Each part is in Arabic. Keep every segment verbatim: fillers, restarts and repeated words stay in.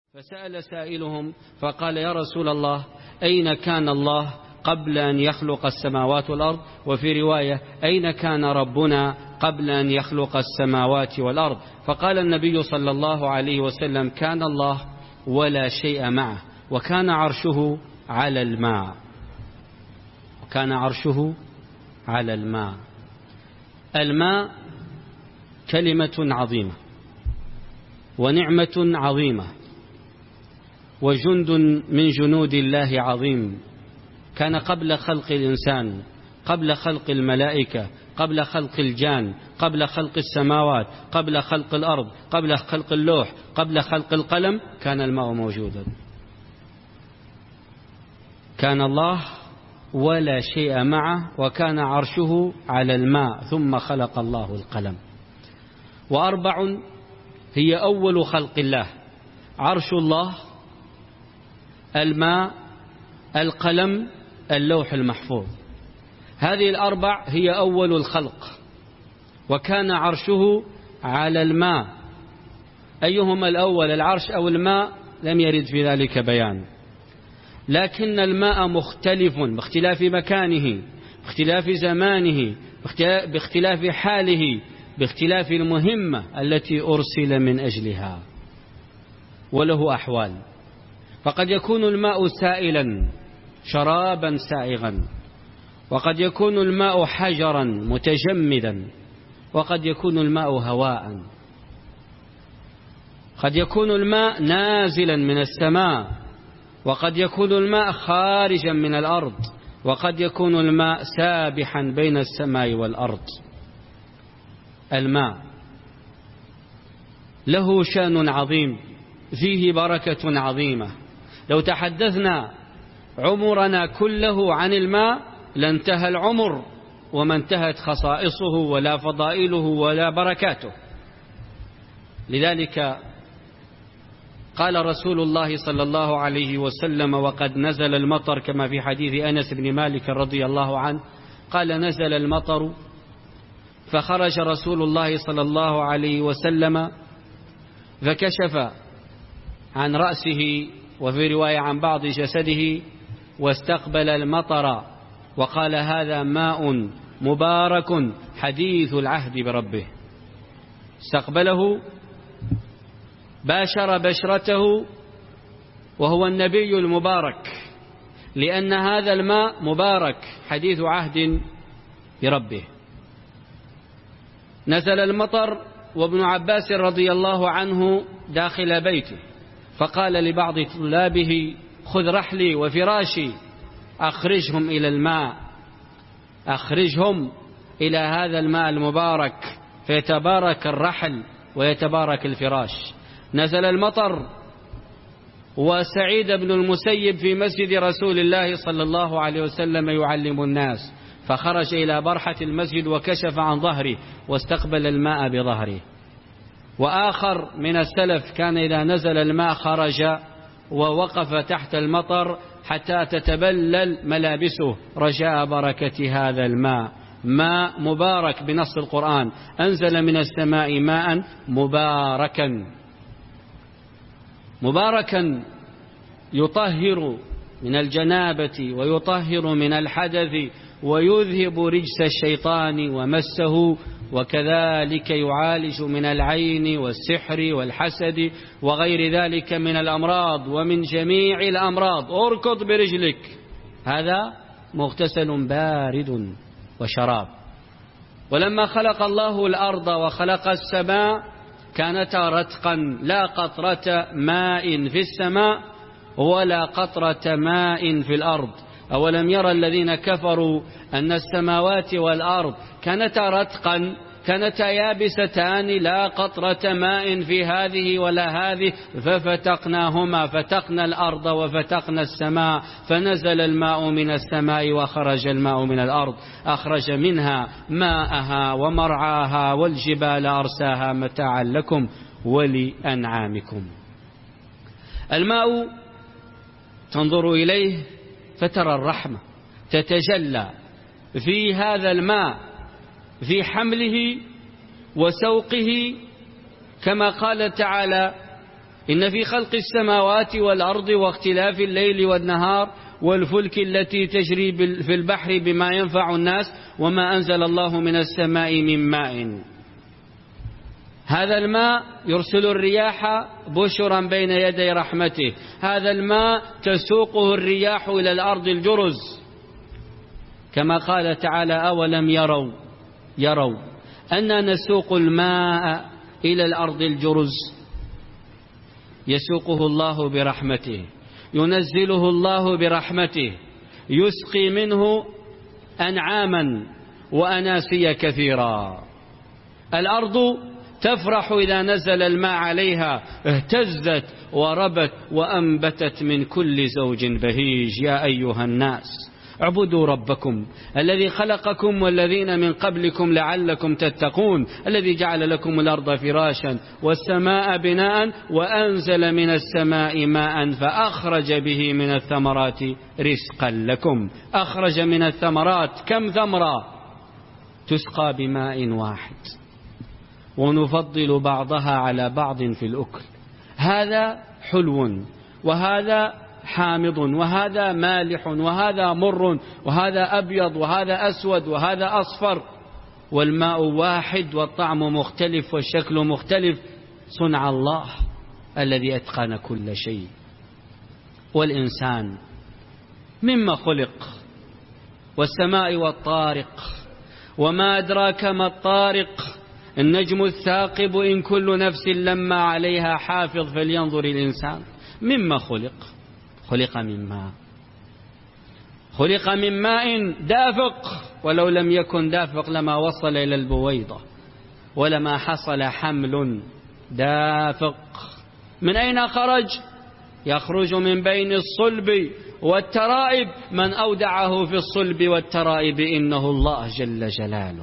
فسأل سائلهم فقال: يا رسول الله، أين كان الله قبل أن يخلق السماوات والأرض؟ وفي رواية: أين كان ربنا قبل أن يخلق السماوات والأرض؟ فقال النبي صلى الله عليه وسلم: كان الله ولا شيء معه، وكان عرشه على الماء. وكان عرشه على الماء. الماء كلمة عظيمة ونعمة عظيمة وجند من جنود الله عظيم، كان قبل خلق الإنسان، قبل خلق الملائكة، قبل خلق الجان، قبل خلق السماوات، قبل خلق الأرض، قبل خلق اللوح، قبل خلق القلم، كان الماء موجودا. كان الله ولا شيء معه، وكان عرشه على الماء، ثم خلق الله القلم. وأربع هي أول خلق الله: عرش الله، الماء، القلم، اللوح المحفوظ. هذه الأربع هي أول الخلق. وكان عرشه على الماء. أيهما الأول، العرش أو الماء؟ لم يرد في ذلك بيان، لكن الماء مختلف باختلاف مكانه، باختلاف زمانه، باختلاف حاله، باختلاف المهمة التي أرسل من أجلها، وله أحوال. فقد يكون الماء سائلا شرابا سائغا، وقد يكون الماء حجرا متجمدا، وقد يكون الماء هواء، قد يكون الماء نازلا من السماء، وقد يكون الماء خارجا من الأرض، وقد يكون الماء سابحا بين السماء والأرض. الماء له شأن عظيم، فيه بركة عظيمة. لو تحدثنا عمرنا كله عن الماء لانتهى العمر، وما انتهت خصائصه ولا فضائله ولا بركاته. لذلك قال رسول الله صلى الله عليه وسلم: وقد نزل المطر، كما في حديث أنس بن مالك رضي الله عنه قال: نزل المطر فخرج رسول الله صلى الله عليه وسلم فكشف عن رأسه، وفي رواية عن بعض جسده، واستقبل المطر وقال: هذا ماء مبارك حديث العهد بربه. استقبله، باشر بشرته، وهو النبي المبارك، لأن هذا الماء مبارك حديث عهد بربه. نزل المطر وابن عباس رضي الله عنه داخل بيته، فقال لبعض طلابه: خذ رحلي وفراشي، أخرجهم إلى الماء، أخرجهم إلى هذا الماء المبارك، فيتبارك الرحل ويتبارك الفراش. نزل المطر وسعيد بن المسيب في مسجد رسول الله صلى الله عليه وسلم يعلم الناس، فخرج إلى برحة المسجد وكشف عن ظهره واستقبل الماء بظهره. وآخر من السلف كان إذا نزل الماء خرج ووقف تحت المطر حتى تتبلل ملابسه رجاء بركة هذا الماء. ماء مبارك بنص القرآن: أنزل من السماء ماء مباركا. مباركا يطهر من الجنابة ويطهر من الحدث ويذهب رجس الشيطان ومسه، وكذلك يعالج من العين والسحر والحسد وغير ذلك من الأمراض ومن جميع الأمراض. اركض برجلك، هذا مغتسل بارد وشراب. ولما خلق الله الأرض وخلق السماء كانتا رتقا، لا قطرة ماء في السماء ولا قطرة ماء في الأرض. أولم يرى الذين كفروا أن السماوات والأرض كانتا رتقا، كانتا يابستان، لا قطرة ماء في هذه ولا هذه، ففتقناهما، فتقنا الأرض وفتقنا السماء، فنزل الماء من السماء وخرج الماء من الأرض، أخرج منها ماءها ومرعاها والجبال أرساها متاعا لكم ولأنعامكم. الماء تنظر إليه فترى الرحمة تتجلى في هذا الماء، في حمله وسوقه، كما قال تعالى: إن في خلق السماوات والأرض واختلاف الليل والنهار والفلك التي تجري في البحر بما ينفع الناس وما أنزل الله من السماء من ماء. هذا الماء يرسل الرياح بشرا بين يدي رحمته. هذا الماء تسوقه الرياح إلى الأرض الجرز، كما قال تعالى: أولم يروا يروا أن نسوق الماء إلى الأرض الجرز. يسوقه الله برحمته، ينزله الله برحمته، يسقي منه أنعاما وأناسيا كثيرا. الأرض تفرح إذا نزل الماء عليها، اهتزت وربت وأنبتت من كل زوج بهيج. يا أيها الناس اعبدوا ربكم الذي خلقكم والذين من قبلكم لعلكم تتقون، الذي جعل لكم الأرض فراشا والسماء بناء وأنزل من السماء ماء فأخرج به من الثمرات رزقا لكم. أخرج من الثمرات كم ثمرة تسقى بماء واحد، ونفضل بعضها على بعض في الأكل. هذا حلو وهذا حامض وهذا مالح وهذا مر وهذا أبيض وهذا أسود وهذا أصفر، والماء واحد والطعم مختلف والشكل مختلف. صنع الله الذي أتقن كل شيء. والإنسان مما خلق، والسماء والطارق وما أدراك ما الطارق، النجم الثاقب إن كل نفس لما عليها حافظ فلينظر الإنسان مما خلق. خلق من ماء، خلق من ماء دافق، ولو لم يكن دافق لما وصل إلى البويضة ولما حصل حمل دافق. من أين خرج؟ يخرج من بين الصلب والترائب. من أودعه في الصلب والترائب إنه الله جل جلاله.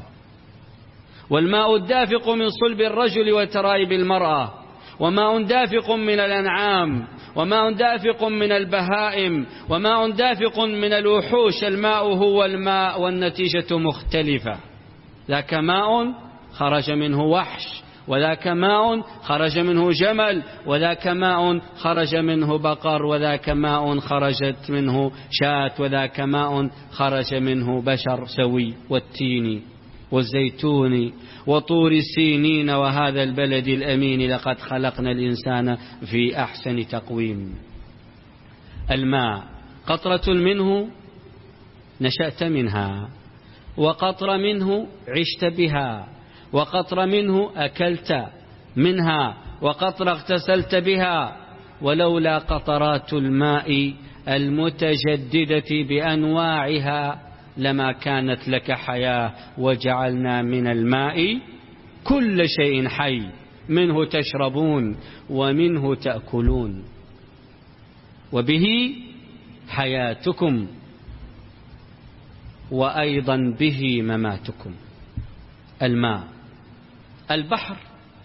والماء الدافق من صلب الرجل وترائب المرأة، وماء دافق من الأنعام، وماء دافق من البهائم، وماء دافق من الوحوش. الماء هو الماء والنتيجة مختلفة. ذاك ماء خرج منه وحش، وذاك ماء خرج منه جمل، وذاك ماء خرج منه بقر، وذاك ماء خرجت منه شاة، وذاك ماء خرج منه بشر سوي. والتين والزيتون وطور سينين وهذا البلد الأمين لقد خلقنا الإنسان في أحسن تقويم. الماء قطرة منه نشأت منها، وقطرة منه عشت بها، وقطرة منه أكلت منها، وقطرة اغتسلت بها. ولولا قطرات الماء المتجددة بأنواعها لما كانت لك حياة. وجعلنا من الماء كل شيء حي، منه تشربون ومنه تأكلون وبه حياتكم وأيضا به مماتكم. الماء، البحر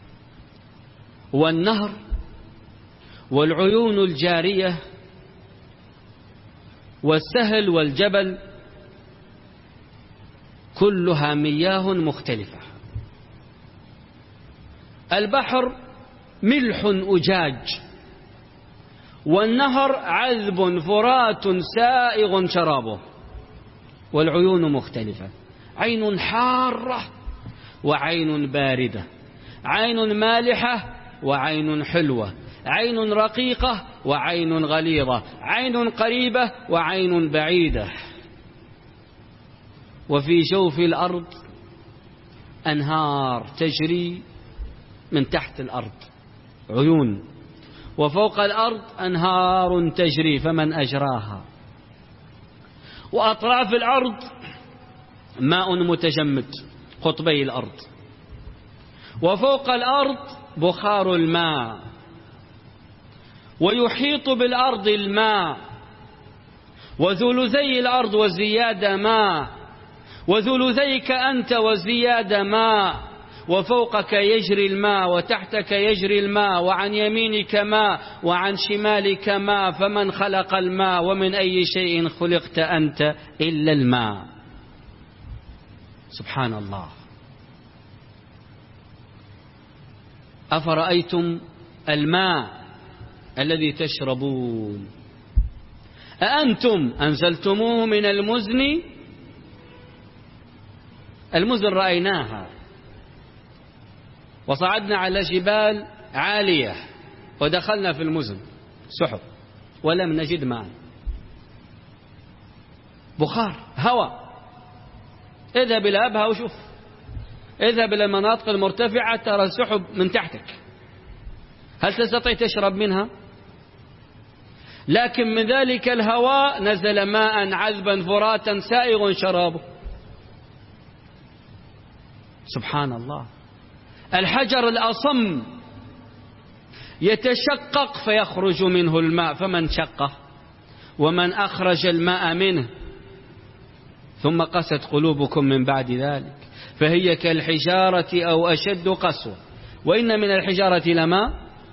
والنهر والعيون الجارية والسهل والجبل كلها مياه مختلفة. البحر ملح أجاج، والنهر عذب فرات سائغ شرابه. والعيون مختلفة، عين حارة وعين باردة، عين مالحة وعين حلوة، عين رقيقة وعين غليظة، عين قريبة وعين بعيدة. وفي جوف الأرض أنهار تجري من تحت الأرض، عيون، وفوق الأرض أنهار تجري فمن أجراها. وأطراف الأرض ماء متجمد قطبي الأرض، وفوق الأرض بخار الماء، ويحيط بالأرض الماء، وثلثي الأرض وزيادة ماء، وثلثيك أنت وزيادة ماء، وفوقك يجري الماء وتحتك يجري الماء، وعن يمينك ماء وعن شمالك ماء. فمن خلق الماء؟ ومن أي شيء خلقت أنت إلا الماء. سبحان الله. أفرأيتم الماء الذي تشربون أأنتم أنزلتموه من المزن؟ المزن رأيناها وصعدنا على جبال عالية ودخلنا في المزن سحب ولم نجد ماء، بخار هواء. اذهب إلى أبها وشوف، اذهب إلى المناطق المرتفعة ترى السحب من تحتك، هل تستطيع تشرب منها؟ لكن من ذلك الهواء نزل ماء عذبا فراتا سائغ شرابه. سبحان الله. الحجر الأصم يتشقق فيخرج منه الماء، فمن شقه ومن أخرج الماء منه. ثم قست قلوبكم من بعد ذلك فهي كالحجارة أو أشد قسوة، وإن من الحجارة لما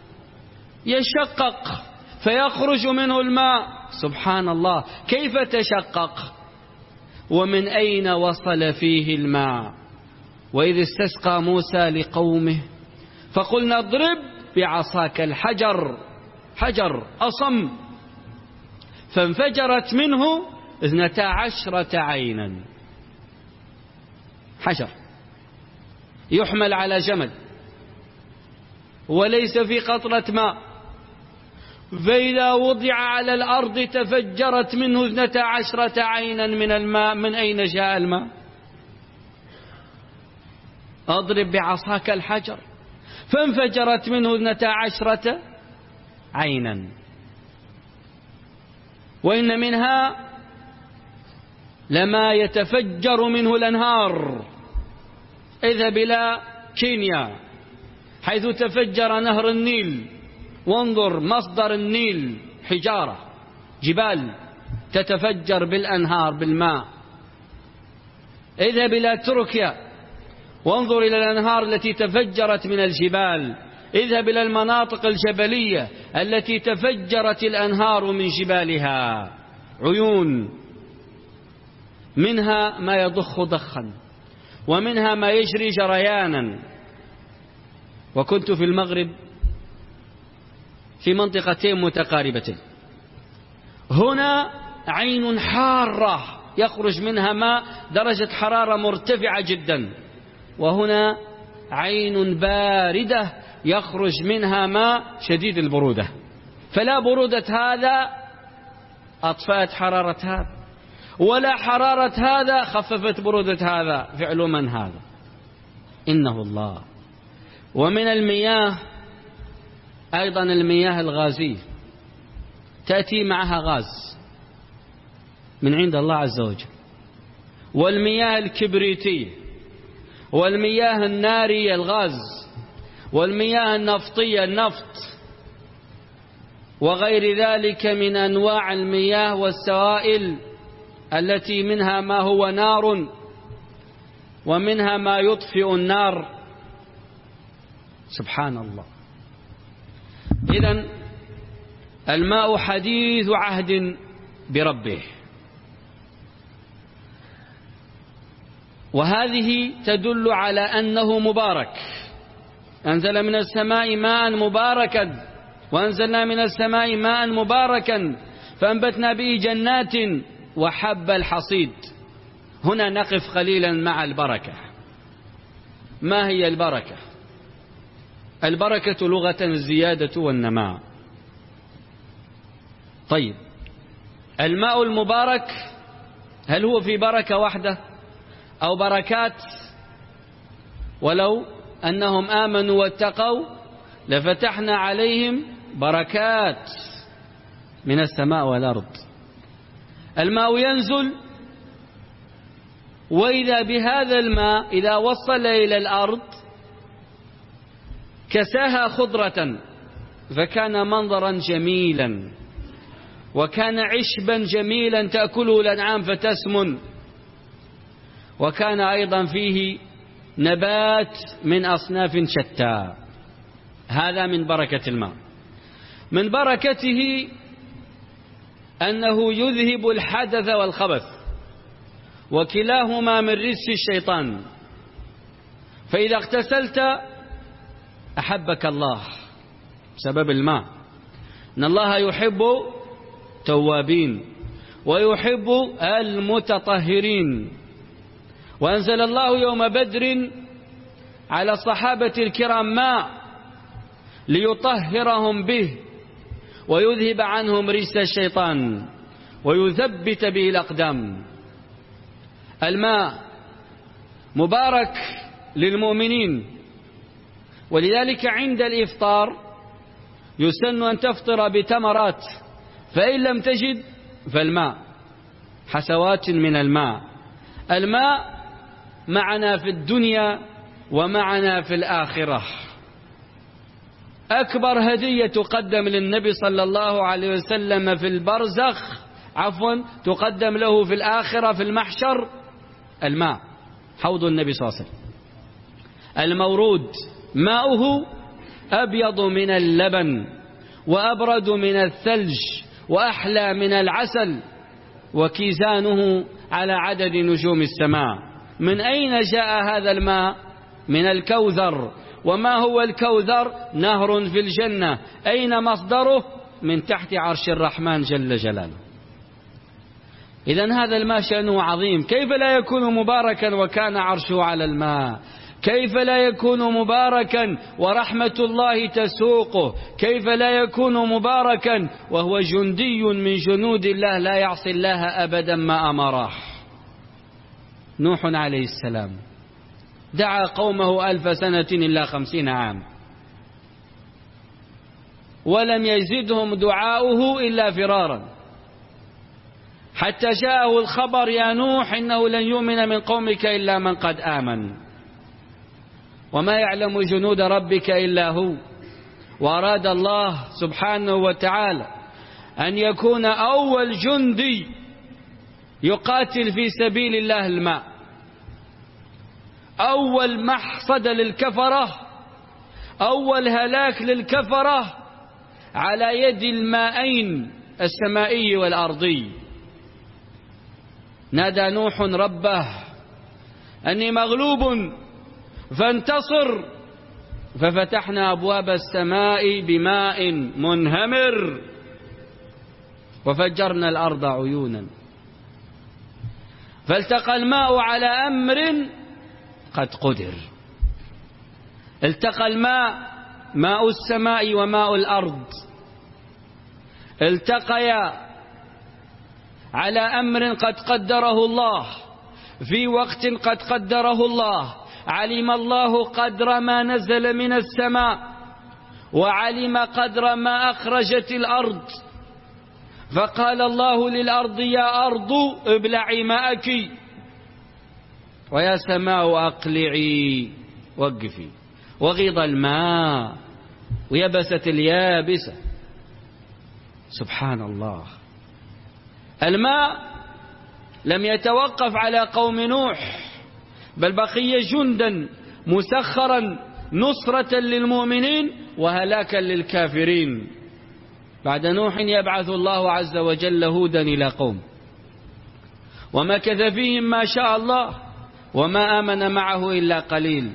يشقق فيخرج منه الماء. سبحان الله، كيف تشقق ومن أين وصل فيه الماء؟ وإذ استسقى موسى لقومه فقلنا اضرب بعصاك الحجر، حجر أصم، فانفجرت منه اثنتا عشرة عينا. حجر يحمل على جمل وليس في قطرة ماء، فإذا وضع على الأرض تفجرت منه اثنتا عشرة عينا من الماء. من أين جاء الماء؟ أضرب بعصاك الحجر فانفجرت منه اثنتا عشرة عينا. وإن منها لما يتفجر منه الأنهار. اذهب إلى كينيا حيث تفجر نهر النيل وانظر مصدر النيل حجارة، جبال تتفجر بالأنهار بالماء. اذهب إلى تركيا وانظر إلى الأنهار التي تفجرت من الجبال. اذهب إلى المناطق الجبلية التي تفجرت الأنهار من جبالها، عيون منها ما يضخ ضخا ومنها ما يجري جريانا. وكنت في المغرب في منطقتين متقاربتين، هنا عين حارة يخرج منها ماء درجة حرارة مرتفعة جدا، وهنا عين باردة يخرج منها ماء شديد البرودة، فلا برودة هذا أطفأت حرارة هذا ولا حرارة هذا خففت برودة هذا. فعل من هذا؟ إنه الله. ومن المياه أيضا المياه الغازية تأتي معها غاز من عند الله عز وجل، والمياه الكبريتية، والمياه النارية الغاز، والمياه النفطية النفط، وغير ذلك من أنواع المياه والسوائل التي منها ما هو نار ومنها ما يطفئ النار. سبحان الله. إذن الماء حديث عهد بربه، وهذه تدل على أنه مبارك. أنزل من السماء ماء مباركا، وأنزلنا من السماء ماء مباركا فأنبتنا به جنات وحب الحصيد. هنا نقف قليلا مع البركة. ما هي البركة؟ البركة لغة الزيادة والنماء. طيب، الماء المبارك هل هو في بركة واحدة أو بركات؟ ولو أنهم آمنوا واتقوا لفتحنا عليهم بركات من السماء والأرض. الماء ينزل، وإذا بهذا الماء إذا وصل إلى الأرض كساها خضرة فكان منظرا جميلا، وكان عشبا جميلا تأكله الأنعام فتسمن، وكان أيضا فيه نبات من أصناف شتى. هذا من بركة الماء. من بركته أنه يذهب الحدث والخبث، وكلاهما من رجس الشيطان. فإذا اغتسلت أحبك الله بسبب الماء، إن الله يحب توابين ويحب المتطهرين. وأنزل الله يوم بدر على الصحابة الكرام ماء ليطهرهم به ويذهب عنهم رجس الشيطان ويثبت به الأقدام. الماء مبارك للمؤمنين، ولذلك عند الإفطار يسن أن تفطر بتمرات، فإن لم تجد فالماء، حسوات من الماء. الماء معنا في الدنيا ومعنا في الآخرة. أكبر هدية تقدم للنبي صلى الله عليه وسلم في البرزخ عفوا تقدم له في الآخرة في المحشر الماء، حوض النبي صلى الله عليه وسلم المورود ماؤه أبيض من اللبن وأبرد من الثلج وأحلى من العسل، وكيزانه على عدد نجوم السماء. من أين جاء هذا الماء؟ من الكوثر. وما هو الكوثر؟ نهر في الجنة. أين مصدره؟ من تحت عرش الرحمن جل جلاله. إذن هذا الماء شأنه عظيم. كيف لا يكون مباركا وكان عرشه على الماء؟ كيف لا يكون مباركا ورحمة الله تسوقه؟ كيف لا يكون مباركا وهو جندي من جنود الله لا يعصي الله أبدا ما أمره؟ نوح عليه السلام دعا قومه ألف سنة إلا خمسين عام ولم يزدهم دعاؤه إلا فرارا، حتى جاءه الخبر يا نوح إنه لن يؤمن من قومك إلا من قد آمن، وما يعلم جنود ربك إلا هو. وأراد الله سبحانه وتعالى أن يكون أول جندي يقاتل في سبيل الله الماء. أول محصد للكفرة، أول هلاك للكفرة على يد الماءين السمائي والأرضي. نادى نوح ربه أني مغلوب فانتصر، ففتحنا أبواب السماء بماء منهمر وفجرنا الأرض عيونا، فالتقى الماء على أمر قد قدر. التقى الماء، ماء السماء وماء الأرض، التقيا على أمر قد قدره الله في وقت قد قدره الله. علم الله قدر ما نزل من السماء وعلم قدر ما أخرجت الأرض، فقال الله للأرض يا أرض ابلعي ماءك ويا سماء أقلعي وقفي، وغيض الماء ويبست اليابسة. سبحان الله. الماء لم يتوقف على قوم نوح، بل بقي جندا مسخرا نصرة للمؤمنين وهلاكا للكافرين. بعد نوح يبعث الله عز وجل هودا إلى قوم، ومكث فيهم ما شاء الله وما آمن معه إلا قليل،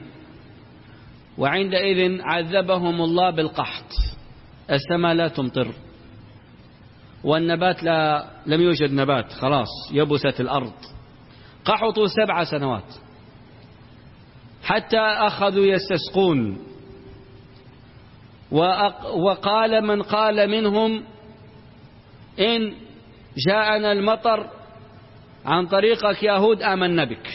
وعندئذ عذبهم الله بالقحط. السماء لا تمطر والنبات لا لم يوجد نبات، خلاص يبست الأرض. قحطوا سبع سنوات حتى أخذوا يستسقون، وقال من قال منهم إن جاءنا المطر عن طريقك يا هود آمنا بك،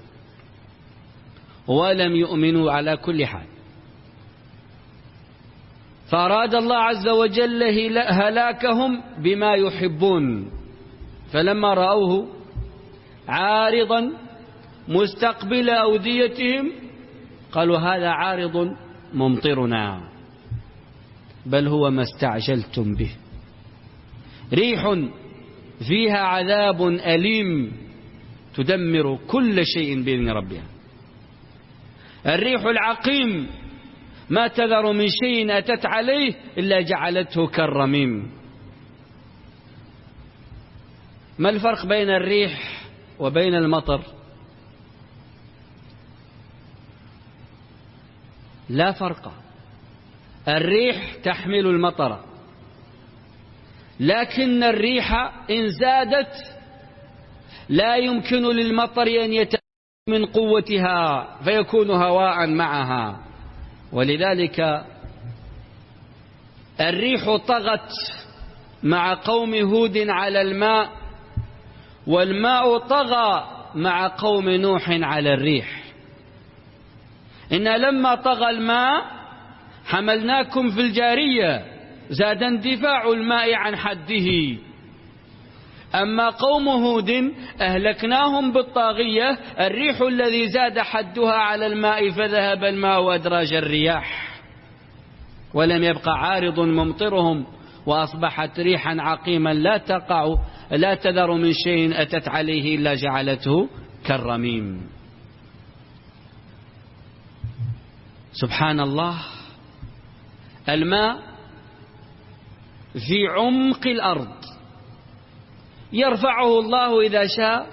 ولم يؤمنوا على كل حال. فأراد الله عز وجل هلاكهم بما يحبون، فلما رأوه عارضا مستقبل أوديتهم قالوا هذا عارض ممطرنا، بل هو ما استعجلتم به، ريح فيها عذاب أليم تدمر كل شيء بإذن ربها. الريح العقيم ما تذر من شيء أتت عليه إلا جعلته كالرميم. ما الفرق بين الريح وبين المطر؟ لا فرق. الريح تحمل المطر لكن الريح إن زادت لا يمكن للمطر أن يتأثر من قوتها فيكون هواء معها، ولذلك الريح طغت مع قوم هود على الماء، والماء طغى مع قوم نوح على الريح. إن لما طغى الماء حملناكم في الجارية، زاد اندفاع الماء عن حده. أما قوم هود أهلكناهم بالطاغية، الريح الذي زاد حدها على الماء فذهب الماء وأدراج الرياح، ولم يبقى عارض ممطرهم، وأصبحت ريحا عقيما لا تقع لا تذر من شيء أتت عليه إلا جعلته كالرميم. سبحان الله، الماء في عمق الأرض يرفعه الله إذا شاء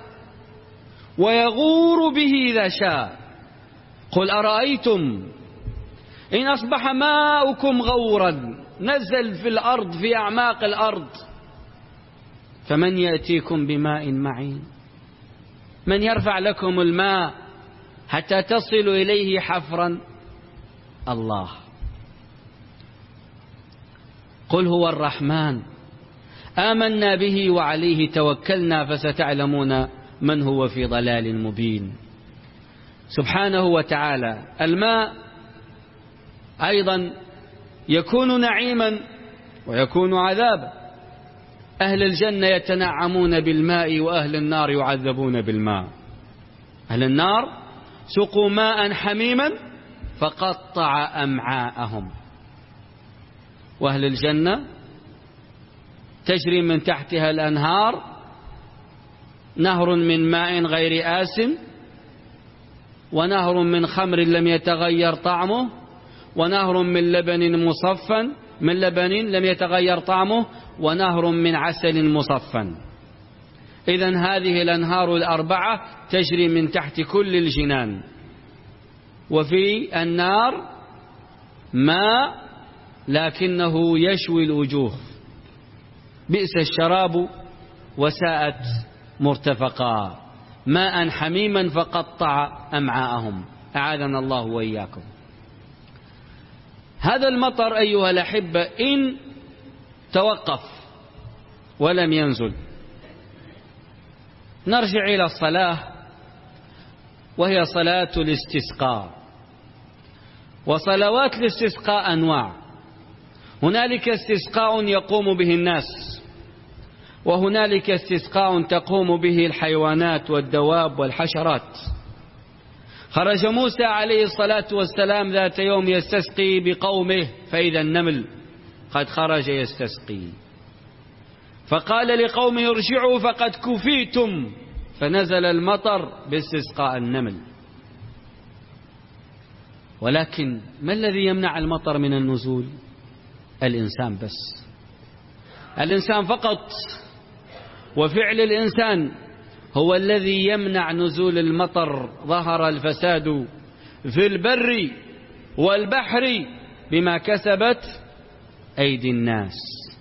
ويغور به إذا شاء. قل أرأيتم إن أصبح ماؤكم غورا، نزل في الأرض في أعماق الأرض، فمن يأتيكم بماء معين؟ من يرفع لكم الماء حتى تصلوا إليه حفرا؟ الله. قل هو الرحمن آمنا به وعليه توكلنا فستعلمون من هو في ضلال مبين. سبحانه وتعالى. الماء أيضا يكون نعيما ويكون عذابا. أهل الجنة يتنعمون بالماء وأهل النار يعذبون بالماء. أهل النار سقوا ماء حميما فقطع أمعاءهم، وأهل الجنة تجري من تحتها الأنهار، نهر من ماء غير آسن، ونهر من خمر لم يتغير طعمه، ونهر من لبن مصفى من لبن لم يتغير طعمه، ونهر من عسل مصفى. إذن هذه الأنهار الأربعة تجري من تحت كل الجنان. وفي النار ماء لكنه يشوي الوجوه، بئس الشراب وساءت مرتفقا، ماء حميما فقطع أمعاءهم، أعاذنا الله وإياكم. هذا المطر أيها الأحبة إن توقف ولم ينزل، نرجع إلى الصلاة، وهي صلاة الاستسقاء. وصلوات الاستسقاء أنواع، هنالك استسقاء يقوم به الناس، وهنالك استسقاء تقوم به الحيوانات والدواب والحشرات. خرج موسى عليه الصلاة والسلام ذات يوم يستسقي بقومه، فإذا النمل قد خرج يستسقي، فقال لقومه ارجعوا فقد كفيتم، فنزل المطر باستسقاء النمل. ولكن ما الذي يمنع المطر من النزول؟ الإنسان بس، الإنسان فقط، وفعل الإنسان هو الذي يمنع نزول المطر. ظهر الفساد في البر والبحر بما كسبت أيدي الناس.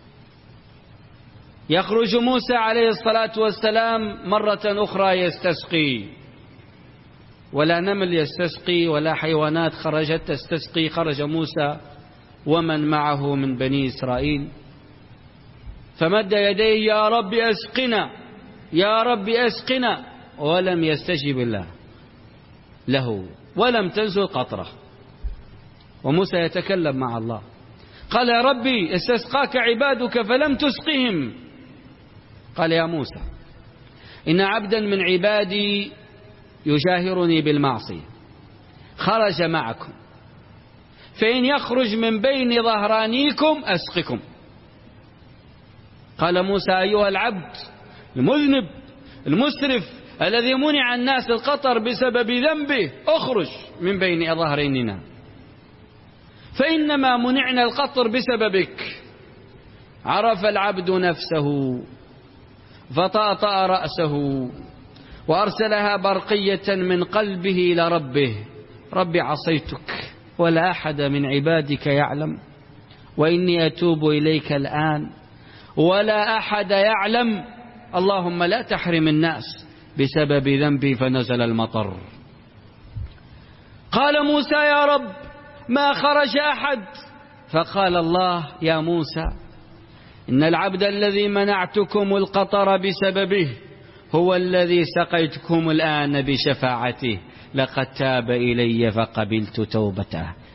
يخرج موسى عليه الصلاة والسلام مرة أخرى يستسقي، ولا نمل يستسقي ولا حيوانات خرجت تستسقي. خرج موسى ومن معه من بني إسرائيل، فمد يديه يا رب أسقنا يا رب أسقنا، ولم يستجب الله له ولم تنزل قطرة. وموسى يتكلم مع الله، قال يا ربي استسقاك عبادك فلم تسقهم. قال يا موسى إن عبدا من عبادي يجاهرني بالمعصية، خرج معكم، فإن يخرج من بين ظهرانيكم أسقكم. قال موسى أيها العبد المذنب المسرف الذي منع الناس القطر بسبب ذنبه، اخرج من بين ظهراننا، فإنما منعنا القطر بسببك. عرف العبد نفسه فطأطأ رأسه وأرسلها برقية من قلبه إلى ربه، رب عصيتك ولا أحد من عبادك يعلم، وإني أتوب إليك الآن ولا أحد يعلم. اللهم لا تحرم الناس بسبب ذنبي فنزل المطر. قال موسى يا رب ما خرج أحد. فقال الله يا موسى إن العبد الذي منعتكم القطر بسببه هو الذي سقيتكم الآن بشفاعته، لقد تاب إلي فقبلت توبته.